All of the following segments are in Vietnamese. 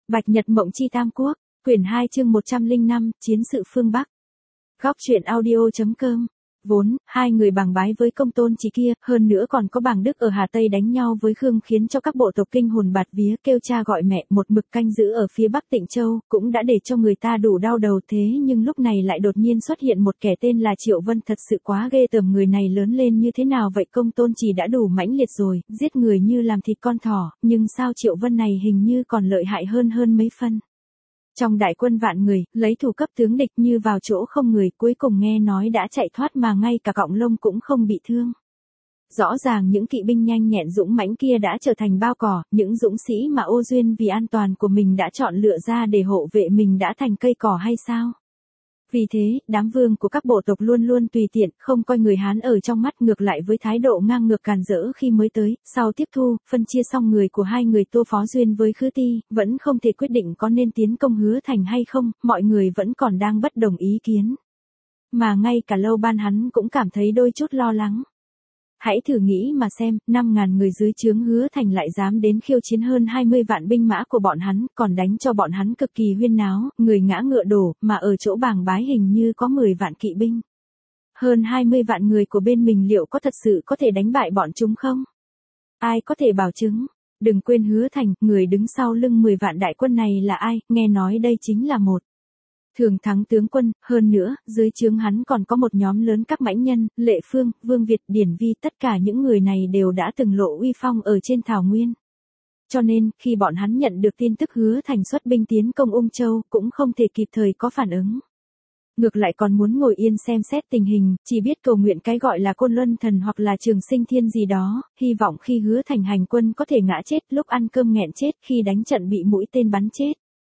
Bạch Nhật Mộng Chi Tam Quốc, quyển 2 chương 105, Chiến sự phương Bắc. Góc truyện audio.com. Vốn, hai người bàng bái với công tôn Chí kia, hơn nữa còn có bàng Đức ở Hà Tây đánh nhau với Khương khiến cho các bộ tộc kinh hồn bạt vía kêu cha gọi mẹ, một mực canh giữ ở phía Bắc Tịnh Châu, cũng đã để cho người ta đủ đau đầu thế nhưng lúc này lại đột nhiên xuất hiện một kẻ tên là Triệu Vân, thật sự quá ghê tởm. Người này lớn lên như thế nào vậy? Công tôn Chí đã đủ mãnh liệt rồi, giết người như làm thịt con thỏ, nhưng sao Triệu Vân này hình như còn lợi hại hơn mấy phân. Trong đại quân vạn người, lấy thủ cấp tướng địch như vào chỗ không người, cuối cùng nghe nói đã chạy thoát mà ngay cả cọng lông cũng không bị thương. Rõ ràng những kỵ binh nhanh nhẹn dũng mãnh kia đã trở thành bao cỏ, những dũng sĩ mà Ô Duyên vì an toàn của mình đã chọn lựa ra để hộ vệ mình đã thành cây cỏ hay sao? Vì thế, đám vương của các bộ tộc luôn luôn tùy tiện, không coi người Hán ở trong mắt, ngược lại với thái độ ngang ngược càn rỡ khi mới tới, sau tiếp thu, phân chia xong người của hai người Tô Phó Duyên với Khứ Ti, vẫn không thể quyết định có nên tiến công Hứa Thành hay không, mọi người vẫn còn đang bất đồng ý kiến. Mà ngay cả Lâu Ban hắn cũng cảm thấy đôi chút lo lắng. Hãy thử nghĩ mà xem, 5.000 người dưới trướng Hứa Thành lại dám đến khiêu chiến hơn 20 vạn binh mã của bọn hắn, còn đánh cho bọn hắn cực kỳ huyên náo, người ngã ngựa đổ, mà ở chỗ bàng bái hình như có 10 vạn kỵ binh. Hơn 20 vạn người của bên mình liệu có thật sự có thể đánh bại bọn chúng không? Ai có thể bảo chứng? Đừng quên Hứa Thành, người đứng sau lưng 10 vạn đại quân này là ai, nghe nói đây chính là một thường thắng tướng quân, hơn nữa, dưới trướng hắn còn có một nhóm lớn các mãnh nhân, Lệ Phương, Vương Việt, Điển Vi, tất cả những người này đều đã từng lộ uy phong ở trên thảo nguyên. Cho nên, khi bọn hắn nhận được tin tức Hứa Thành xuất binh tiến công Ung Châu, cũng không thể kịp thời có phản ứng. Ngược lại còn muốn ngồi yên xem xét tình hình, chỉ biết cầu nguyện cái gọi là Côn Luân Thần hoặc là Trường Sinh Thiên gì đó, hy vọng khi Hứa Thành hành quân có thể ngã chết, lúc ăn cơm nghẹn chết, khi đánh trận bị mũi tên bắn chết.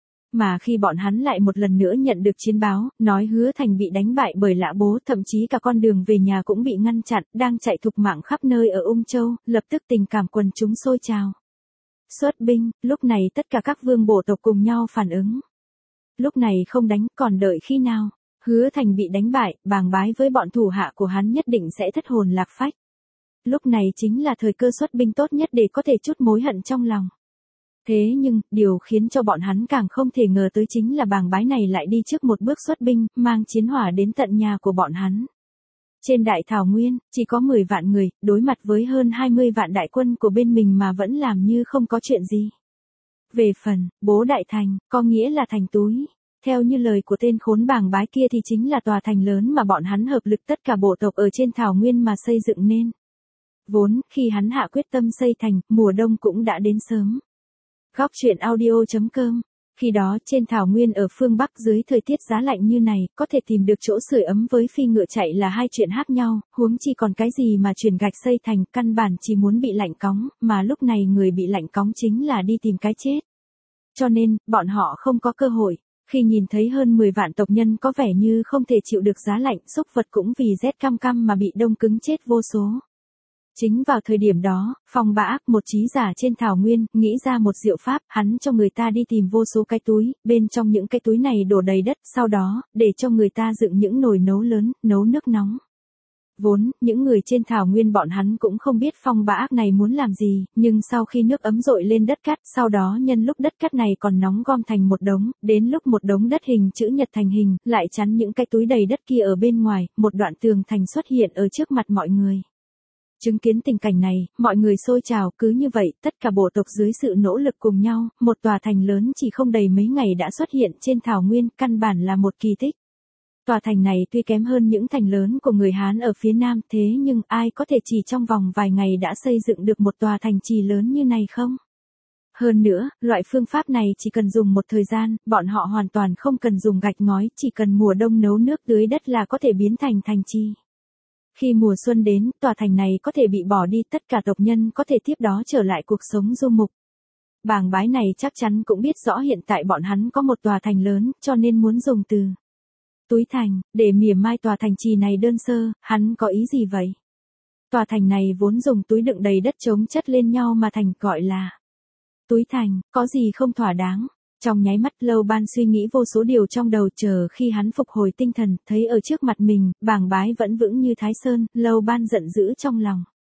Mà khi bọn hắn lại một lần nữa nhận được chiến báo, nói Hứa Thành bị đánh bại bởi Lã Bố, thậm chí cả con đường về nhà cũng bị ngăn chặn, đang chạy thục mạng khắp nơi ở Ung Châu, lập tức tình cảm quần chúng sôi trào. Xuất binh, lúc này tất cả các vương bộ tộc cùng nhau phản ứng. Lúc này không đánh, còn đợi khi nào? Hứa Thành bị đánh bại, bàng bái với bọn thủ hạ của hắn nhất định sẽ thất hồn lạc phách. Lúc này chính là thời cơ xuất binh tốt nhất để có thể trút mối hận trong lòng. Thế nhưng, điều khiến cho bọn hắn càng không thể ngờ tới chính là bàng bái này lại đi trước một bước xuất binh, mang chiến hỏa đến tận nhà của bọn hắn. Trên đại thảo nguyên, chỉ có 10 vạn người, đối mặt với hơn 20 vạn đại quân của bên mình mà vẫn làm như không có chuyện gì. Về phần, Bố Đại Thành, có nghĩa là thành túi. Theo như lời của tên khốn bàng bái kia thì chính là tòa thành lớn mà bọn hắn hợp lực tất cả bộ tộc ở trên thảo nguyên mà xây dựng nên. Vốn, khi hắn hạ quyết tâm xây thành, mùa đông cũng đã đến sớm. Góc truyện audio.com. Khi đó trên thảo nguyên ở phương Bắc dưới thời tiết giá lạnh như này, có thể tìm được chỗ sưởi ấm với phi ngựa chạy là hai chuyện khác nhau, huống chi còn cái gì mà chuyển gạch xây thành, căn bản chỉ muốn bị lạnh cóng, mà lúc này người bị lạnh cóng chính là đi tìm cái chết. Cho nên, bọn họ không có cơ hội. Khi nhìn thấy hơn 10 vạn tộc nhân có vẻ như không thể chịu được giá lạnh, súc vật cũng vì rét cam cam mà bị đông cứng chết vô số. Chính vào thời điểm đó, Phong Bá Ác, một trí giả trên thảo nguyên, nghĩ ra một diệu pháp, hắn cho người ta đi tìm vô số cái túi, bên trong những cái túi này đổ đầy đất, sau đó, để cho người ta dựng những nồi nấu lớn, nấu nước nóng. Vốn, những người trên thảo nguyên bọn hắn cũng không biết Phong Bá Ác này muốn làm gì, nhưng sau khi nước ấm dội lên đất cát, sau đó nhân lúc đất cát này còn nóng gom thành một đống, đến lúc một đống đất hình chữ nhật thành hình, lại chắn những cái túi đầy đất kia ở bên ngoài, một đoạn tường thành xuất hiện ở trước mặt mọi người. Chứng kiến tình cảnh này, mọi người xôi trào, cứ như vậy, tất cả bộ tộc dưới sự nỗ lực cùng nhau, một tòa thành lớn chỉ không đầy mấy ngày đã xuất hiện trên thảo nguyên, căn bản là một kỳ tích. Tòa thành này tuy kém hơn những thành lớn của người Hán ở phía Nam, thế nhưng ai có thể chỉ trong vòng vài ngày đã xây dựng được một tòa thành trì lớn như này không? Hơn nữa, loại phương pháp này chỉ cần dùng một thời gian, bọn họ hoàn toàn không cần dùng gạch ngói, chỉ cần mùa đông nấu nước tưới đất là có thể biến thành thành trì. Khi mùa xuân đến, tòa thành này có thể bị bỏ đi, tất cả tộc nhân có thể tiếp đó trở lại cuộc sống du mục. Bàng bái này chắc chắn cũng biết rõ hiện tại bọn hắn có một tòa thành lớn, cho nên muốn dùng từ túi thành, để mỉa mai tòa thành trì này đơn sơ, hắn có ý gì vậy? Tòa thành này vốn dùng túi đựng đầy đất chồng chất lên nhau mà thành, gọi là túi thành, có gì không thỏa đáng? Trong nháy mắt Lâu Ban suy nghĩ vô số điều trong đầu, chờ khi hắn phục hồi tinh thần, thấy ở trước mặt mình, bàng bái vẫn vững như Thái Sơn, Lâu Ban giận dữ trong lòng.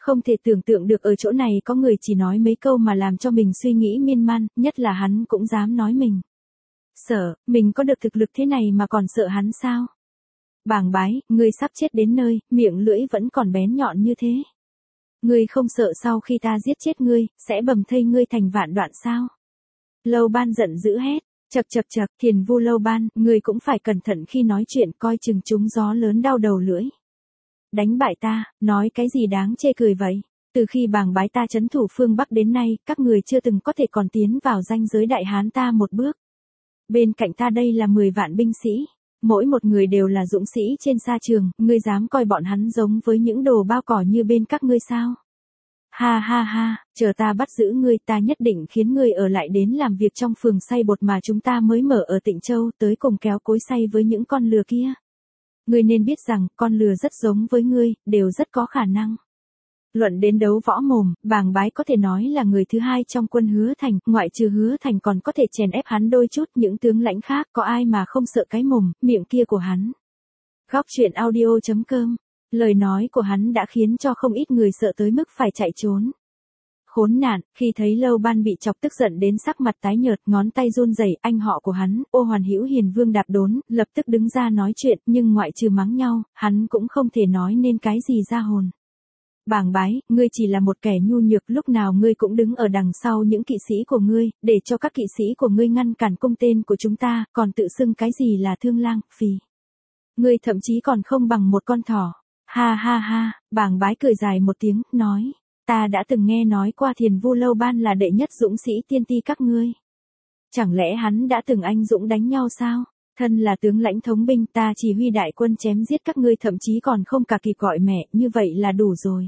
Không thể tưởng tượng được ở chỗ này có người chỉ nói mấy câu mà làm cho mình suy nghĩ miên man, nhất là hắn cũng dám nói mình. Sợ, mình có được thực lực thế này mà còn sợ hắn sao? Bàng bái, ngươi sắp chết đến nơi, miệng lưỡi vẫn còn bén nhọn như thế. Ngươi không sợ sau khi ta giết chết ngươi, sẽ bầm thây ngươi thành vạn đoạn sao? Lâu Ban giận dữ hét, chậc, Thiền Vu Lâu Ban, ngươi cũng phải cẩn thận khi nói chuyện, coi chừng trúng gió lớn đau đầu lưỡi. Đánh bại ta, nói cái gì đáng chê cười vậy? Từ khi bàng bái ta trấn thủ phương Bắc đến nay, các người chưa từng có thể còn tiến vào ranh giới đại hán ta một bước. Bên cạnh ta đây là 10 vạn binh sĩ, mỗi một người đều là dũng sĩ trên sa trường, ngươi dám coi bọn hắn giống với những đồ bao cỏ như bên các ngươi sao? Ha, chờ ta bắt giữ ngươi, ta nhất định khiến ngươi ở lại đến làm việc trong phường xay bột mà chúng ta mới mở ở Tịnh Châu, tới cùng kéo cối xay với những con lừa kia. Ngươi nên biết rằng, con lừa rất giống với ngươi, đều rất có khả năng. Luận đến đấu võ mồm, bàng bái có thể nói là người thứ hai trong quân Hứa Thành, ngoại trừ Hứa Thành còn có thể chèn ép hắn đôi chút, những tướng lãnh khác có ai mà không sợ cái mồm, miệng kia của hắn. Góc truyện audio.com, lời nói của hắn đã khiến cho không ít người sợ tới mức phải chạy trốn. Khốn nạn, khi thấy Lâu Ban bị chọc tức giận đến sắc mặt tái nhợt, ngón tay run rẩy, anh họ của hắn, Ô Hoàn Hữu Hiền Vương Đạp Đốn, lập tức đứng ra nói chuyện, nhưng ngoại trừ mắng nhau, hắn cũng không thể nói nên cái gì ra hồn. Bàng bái, ngươi chỉ là một kẻ nhu nhược, lúc nào ngươi cũng đứng ở đằng sau những kỵ sĩ của ngươi, để cho các kỵ sĩ của ngươi ngăn cản cung tên của chúng ta, còn tự xưng cái gì là thương lang, phì. Ngươi thậm chí còn không bằng một con thỏ. Ha, bàng bái cười dài một tiếng, nói, ta đã từng nghe nói qua Thiền Vu Lâu Ban là đệ nhất dũng sĩ tiên ti các ngươi. Chẳng lẽ hắn đã từng anh dũng đánh nhau sao? Thân là tướng lãnh thống binh, ta chỉ huy đại quân chém giết các ngươi, thậm chí còn không cả kịp gọi mẹ, như vậy là đủ rồi.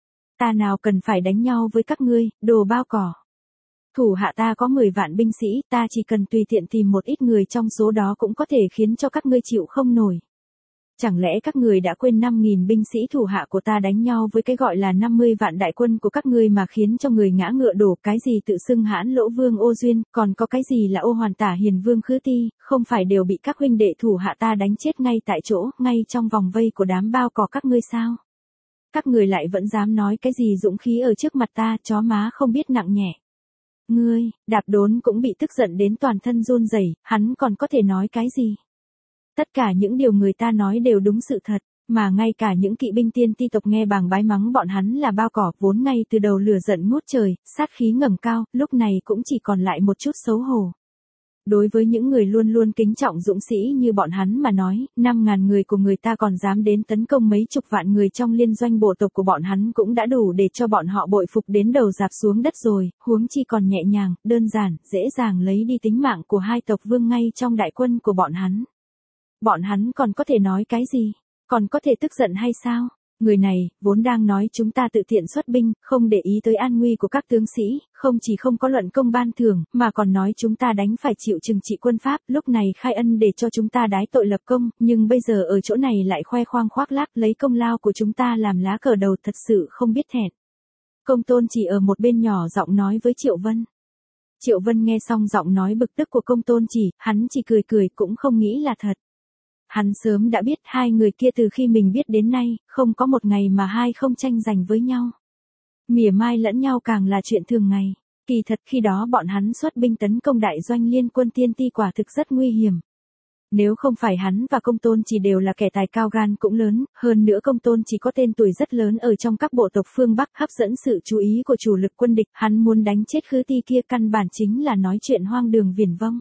Ta nào cần phải đánh nhau với các ngươi, đồ bao cỏ. Thủ hạ ta có 10 vạn binh sĩ, ta chỉ cần tùy tiện tìm một ít người trong số đó cũng có thể khiến cho các ngươi chịu không nổi. Chẳng lẽ các người đã quên 5.000 binh sĩ thủ hạ của ta đánh nhau với cái gọi là 50 vạn đại quân của các ngươi mà khiến cho người ngã ngựa đổ, cái gì tự xưng Hãn Lỗ Vương Ô Duyên, còn có cái gì là Ô Hoàn Tả Hiền Vương Khứ Ti, không phải đều bị các huynh đệ thủ hạ ta đánh chết ngay tại chỗ, ngay trong vòng vây của đám bao cỏ các ngươi sao? Các người lại vẫn dám nói cái gì dũng khí ở trước mặt ta, chó má không biết nặng nhẹ. Ngươi, Đạp Đốn cũng bị tức giận đến toàn thân run rẩy, hắn còn có thể nói cái gì? Tất cả những điều người ta nói đều đúng sự thật, mà ngay cả những kỵ binh tiên ti tộc nghe bàng bái mắng bọn hắn là bao cỏ, vốn ngay từ đầu lửa giận ngút trời, sát khí ngẩng cao, lúc này cũng chỉ còn lại một chút xấu hổ. Đối với những người luôn luôn kính trọng dũng sĩ như bọn hắn mà nói, 5.000 người của người ta còn dám đến tấn công mấy chục vạn người trong liên doanh bộ tộc của bọn hắn cũng đã đủ để cho bọn họ bội phục đến đầu rạp xuống đất rồi, huống chi còn nhẹ nhàng, đơn giản, dễ dàng lấy đi tính mạng của hai tộc vương ngay trong đại quân của bọn hắn. Bọn hắn còn có thể nói cái gì? Còn có thể tức giận hay sao? Người này, vốn đang nói chúng ta tự tiện xuất binh, không để ý tới an nguy của các tướng sĩ, không chỉ không có luận công ban thưởng, mà còn nói chúng ta đánh phải chịu trừng trị quân Pháp, lúc này khai ân để cho chúng ta đái tội lập công, nhưng bây giờ ở chỗ này lại khoe khoang khoác lác lấy công lao của chúng ta làm lá cờ đầu, thật sự không biết thẹn. Công Tôn chỉ ở một bên nhỏ giọng nói với Triệu Vân. Triệu Vân nghe xong giọng nói bực tức của Công Tôn chỉ, hắn chỉ cười cũng không nghĩ là thật. Hắn sớm đã biết hai người kia từ khi mình biết đến nay, không có một ngày mà hai không tranh giành với nhau. Mỉa mai lẫn nhau càng là chuyện thường ngày. Kỳ thật khi đó bọn hắn xuất binh tấn công đại doanh liên quân tiên ti quả thực rất nguy hiểm. Nếu không phải hắn và Công Tôn chỉ đều là kẻ tài cao gan cũng lớn, hơn nữa Công Tôn chỉ có tên tuổi rất lớn ở trong các bộ tộc phương Bắc, hấp dẫn sự chú ý của chủ lực quân địch, hắn muốn đánh chết Khứ Ti kia căn bản chính là nói chuyện hoang đường viển vông.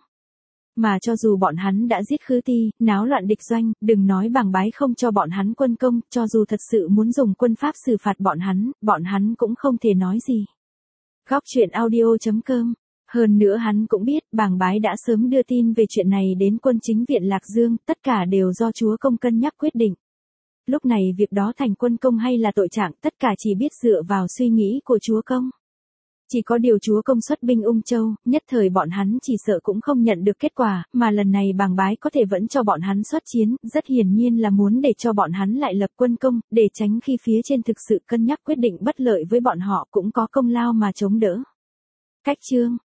Mà cho dù bọn hắn đã giết Khứ Ti, náo loạn địch doanh, đừng nói bàng bái không cho bọn hắn quân công, cho dù thật sự muốn dùng quân pháp xử phạt bọn hắn cũng không thể nói gì. Góc truyện audio.com. Hơn nữa hắn cũng biết, bàng bái đã sớm đưa tin về chuyện này đến quân chính viện Lạc Dương, tất cả đều do chúa công cân nhắc quyết định. Lúc này việc đó thành quân công hay là tội trạng, tất cả chỉ biết dựa vào suy nghĩ của chúa công. Chỉ có điều chúa công xuất binh Ung Châu, nhất thời bọn hắn chỉ sợ cũng không nhận được kết quả, mà lần này bàng bái có thể vẫn cho bọn hắn xuất chiến, rất hiển nhiên là muốn để cho bọn hắn lại lập quân công, để tránh khi phía trên thực sự cân nhắc quyết định bất lợi với bọn họ cũng có công lao mà chống đỡ. Cách chương